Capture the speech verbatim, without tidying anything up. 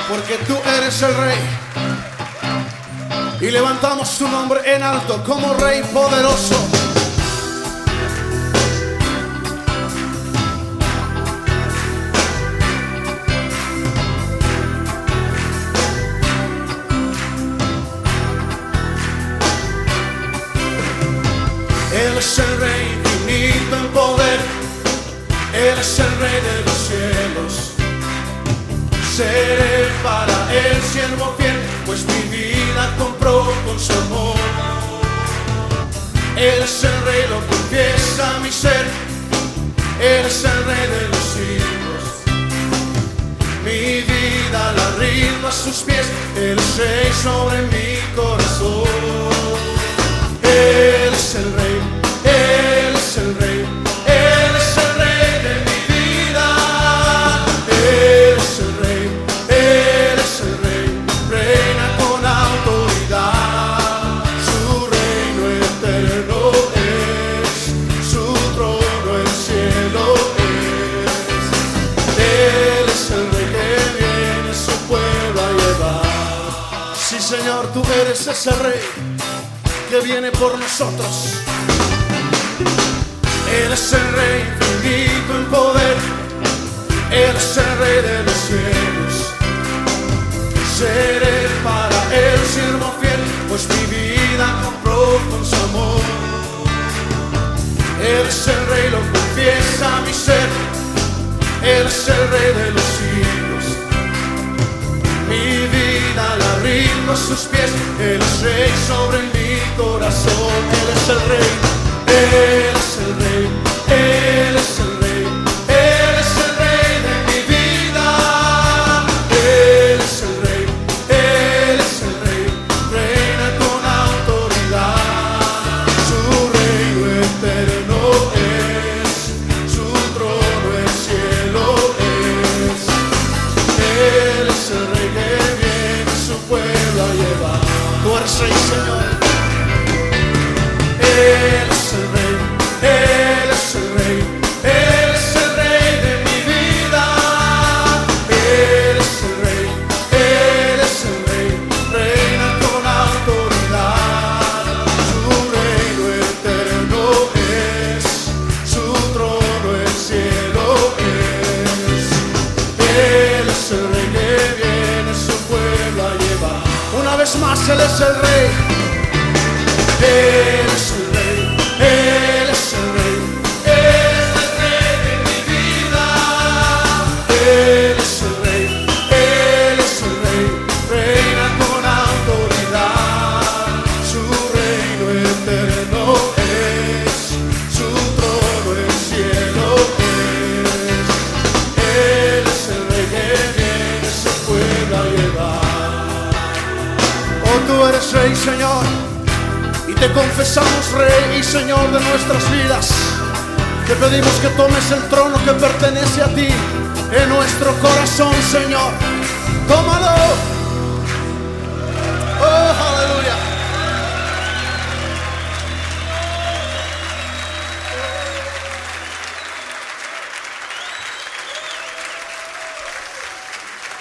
porque tú eres el Rey. Y levantamos su nombre en alto como Rey poderoso. Él es el Rey infinito en poder, Él es el Rey de los cielos. Seré para Él siervo fiel, pues mi vida compró con su amor. Él es el Rey, lo confiesa mi ser, Él es el Rey de los siglos. Mi vida la rindo a sus pies, Él es Rey sobre mi corazón. Él es el Rey, Él es el Rey, Él es el Rey de mi vida. Él es el Rey, Él es el Rey, reina con autoridad. Su reino eterno es, su trono el cielo es. Él es el Rey que viene su pueblo a llevar. Sí, Señor, tú eres ese Rey que viene por nosotros. Él es el Rey infinito en poder, Él es el Rey de los cielos. Seré para Él siervo fiel, pues mi vida compró con su amor. Él es el Rey, lo confiesa mi ser, Él es el Rey de los siglos. Mi vida la rindo a sus pies, Él es Rey sobre mi corazón. Él es el Rey, Él es el Rey, Él es el Rey, Él es el Rey de mi vida. Él es el Rey, Él es el Rey, reina con autoridad. Su reino eterno es, su trono el cielo es. Él es el Rey que viene su pueblo a llevar. Tú eres Rey, Señor. Él es el Rey, Él es el Rey, Él es el Rey de mi vida. Él es el Rey, Él es el Rey, reina con autoridad. Su reino eterno es, su trono el cielo es. Él es el Rey que viene su pueblo a llevar. Una vez más, Él es el Rey. Él es el Rey, Él es el Rey, Él es el Rey de mi vida. Él es el Rey, Él es el Rey, reina con autoridad. Su reino eterno es, su trono el cielo es. Él es el Rey que viene su pueblo a llevar. Oh, tú eres Rey, Señor, y te confesamos Rey y Señor de nuestras vidas. Te pedimos que tomes el trono que pertenece a ti en nuestro corazón, Señor. Tómalo.